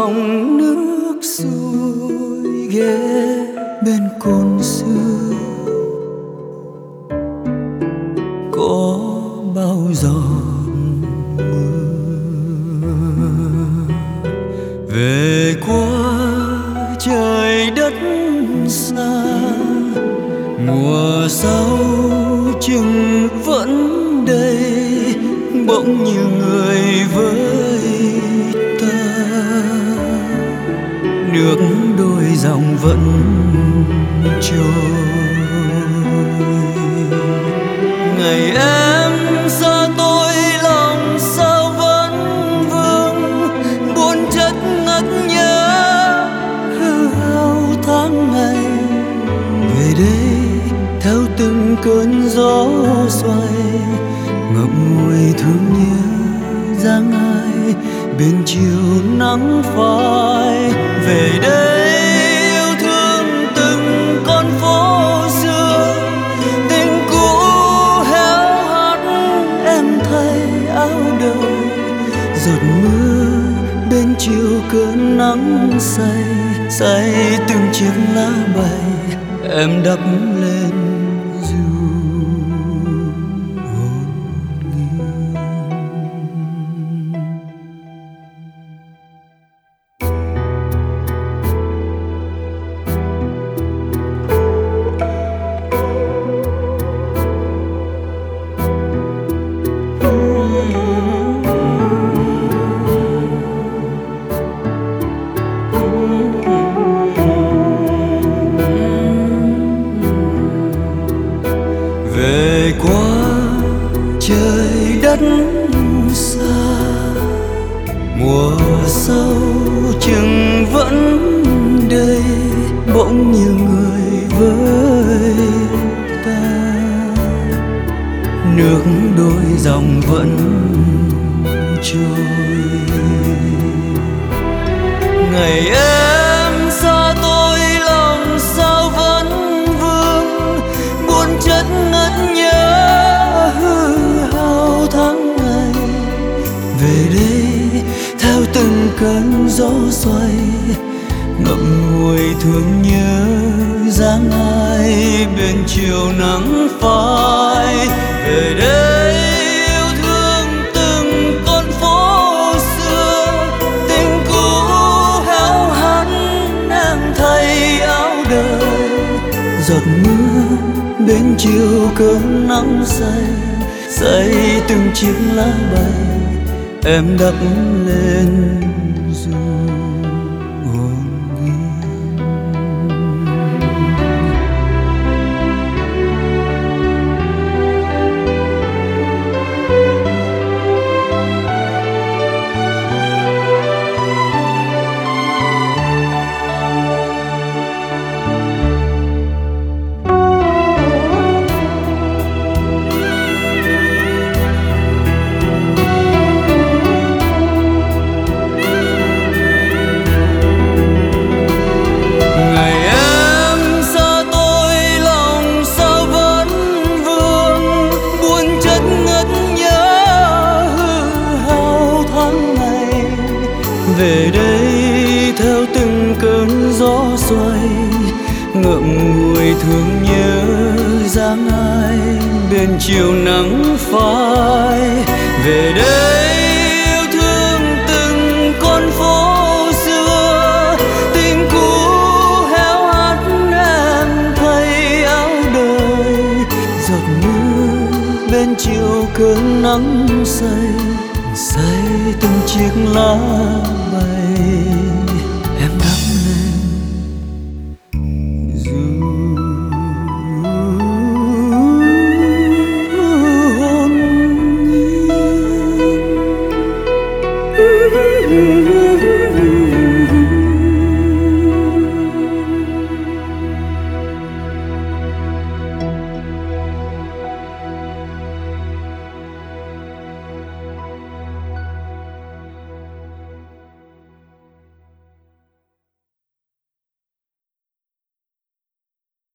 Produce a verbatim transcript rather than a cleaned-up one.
dòng nước xuôi ghé bên cồn xưa, có bao giọt mưa về qua trời đất xa. Mùa sau chừng vẫn đây, bỗng như người với ta. Nước đôi dòng vẫn trôi. Ngày em xa tôi lòng sao vẫn vương, buồn chất ngất nhớ hư hao tháng ngày. Về đây theo từng cơn gió xoay, ngậm ngùi thương nhớ dáng ai bên chiều nắng phai. Về đây yêu thương từng con phố xưa, tình cũ héo hắt em thay áo đời. Giọt mưa bên chiều cơn nắng say, say từng chiếc lá bay em đắp lên dù hồn nghiêng. Về qua trời đất xa, mùa sau chừng vẫn đây, bỗng như người với ta. Nước đôi dòng vẫn trôi. Ngày em xa tôi lòng sao vẫn vương, buồn chất ngất nhớ hư hao tháng ngày. Về đây theo từng cơn gió xoay, ngậm ngùi thương nhớ dáng ai bên chiều nắng phai. Về đây yêu thương từng con phố xưa, tình cũ héo hắt em thay áo đời. Giọt mưa bên chiều cơn nắng say, say từng chiếc lá bay em đắp lên dù hồn nghiêng. Về đây theo từng cơn gió xoay, ngậm ngùi thương nhớ dáng ai bên chiều nắng phai. Về đây yêu thương từng con phố xưa, tình cũ héo hắt em thay áo đời. Giọt mưa bên chiều cơn nắng say, say từng chiếc lá bay.